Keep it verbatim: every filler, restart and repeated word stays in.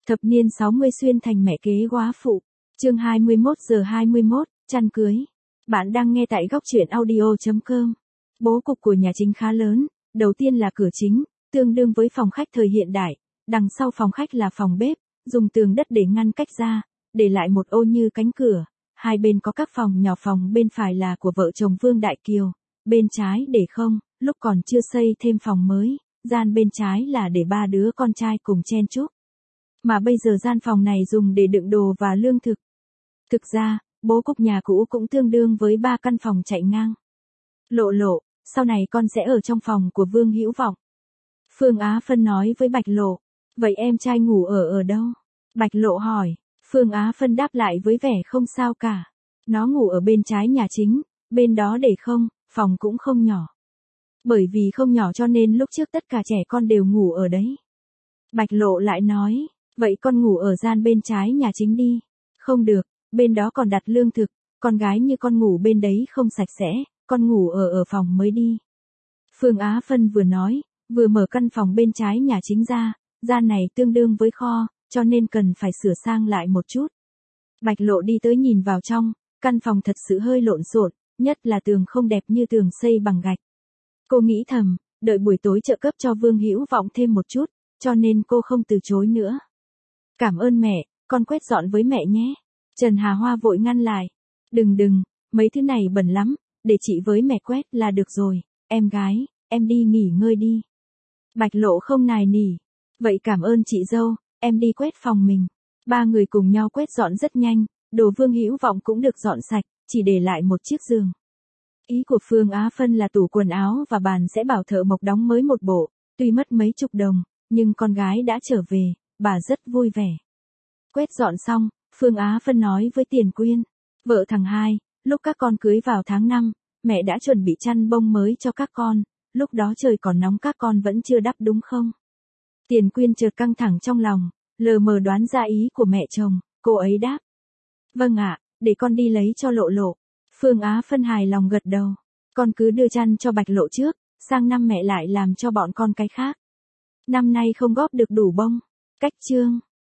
Thập niên sáu mươi xuyên thành mẹ kế góa phụ. Chương hai mươi mốt giờ hai mươi mốt, chăn cưới. Bạn đang nghe tại góc truyện audio chấm com. Bố cục của nhà chính khá lớn, đầu tiên là cửa chính, tương đương với phòng khách thời hiện đại, đằng sau phòng khách là phòng bếp, dùng tường đất để ngăn cách ra, để lại một ô như cánh cửa, hai bên có các phòng nhỏ, phòng bên phải là của vợ chồng Vương Đại Kiều, bên trái để không, lúc còn chưa xây thêm phòng mới, gian bên trái là để ba đứa con trai cùng chen chúc. Mà bây giờ gian phòng này dùng để đựng đồ và lương thực. Thực ra, bố cục nhà cũ cũng tương đương với ba căn phòng chạy ngang. Lộ lộ, sau này con sẽ ở trong phòng của Vương Hữu Vọng. Phương Á Phân nói với Bạch Lộ, vậy em trai ngủ ở ở đâu? Bạch Lộ hỏi, Phương Á Phân đáp lại với vẻ không sao cả. Nó ngủ ở bên trái nhà chính, bên đó để không, phòng cũng không nhỏ. Bởi vì không nhỏ cho nên lúc trước tất cả trẻ con đều ngủ ở đấy. Bạch Lộ lại nói, vậy con ngủ ở gian bên trái nhà chính đi. Không được, bên đó còn đặt lương thực, con gái như con ngủ bên đấy không sạch sẽ, con ngủ ở ở phòng mới đi. Phương Á Phân vừa nói, vừa mở căn phòng bên trái nhà chính ra, gian này tương đương với kho, cho nên cần phải sửa sang lại một chút. Bạch Lộ đi tới nhìn vào trong, căn phòng thật sự hơi lộn xộn, nhất là tường không đẹp như tường xây bằng gạch. Cô nghĩ thầm, đợi buổi tối trợ cấp cho Vương Hữu Vọng thêm một chút, cho nên cô không từ chối nữa. Cảm ơn mẹ, con quét dọn với mẹ nhé. Trần Hà Hoa vội ngăn lại. Đừng đừng, mấy thứ này bẩn lắm, để chị với mẹ quét là được rồi, em gái, em đi nghỉ ngơi đi. Bạch Lộ không nài nỉ. Vậy cảm ơn chị dâu, em đi quét phòng mình. Ba người cùng nhau quét dọn rất nhanh, đồ Vương Hữu Vọng cũng được dọn sạch, chỉ để lại một chiếc giường. Ý của Phương Á Phân là tủ quần áo và bàn sẽ bảo thợ mộc đóng mới một bộ, tuy mất mấy chục đồng, nhưng con gái đã trở về, bà rất vui vẻ. Quét dọn xong, Phương Á Phân nói với Tiền Quyên, vợ thằng hai, lúc các con cưới vào tháng năm, mẹ đã chuẩn bị chăn bông mới cho các con, lúc đó trời còn nóng các con vẫn chưa đắp đúng không? Tiền Quyên chợt căng thẳng trong lòng, lờ mờ đoán ra ý của mẹ chồng, cô ấy đáp. Vâng ạ, để con đi lấy cho Lộ Lộ. Phương Á Phân hài lòng gật đầu, con cứ đưa chăn cho Bạch Lộ trước, sang năm mẹ lại làm cho bọn con cái khác. Năm nay không góp được đủ bông. Cách chương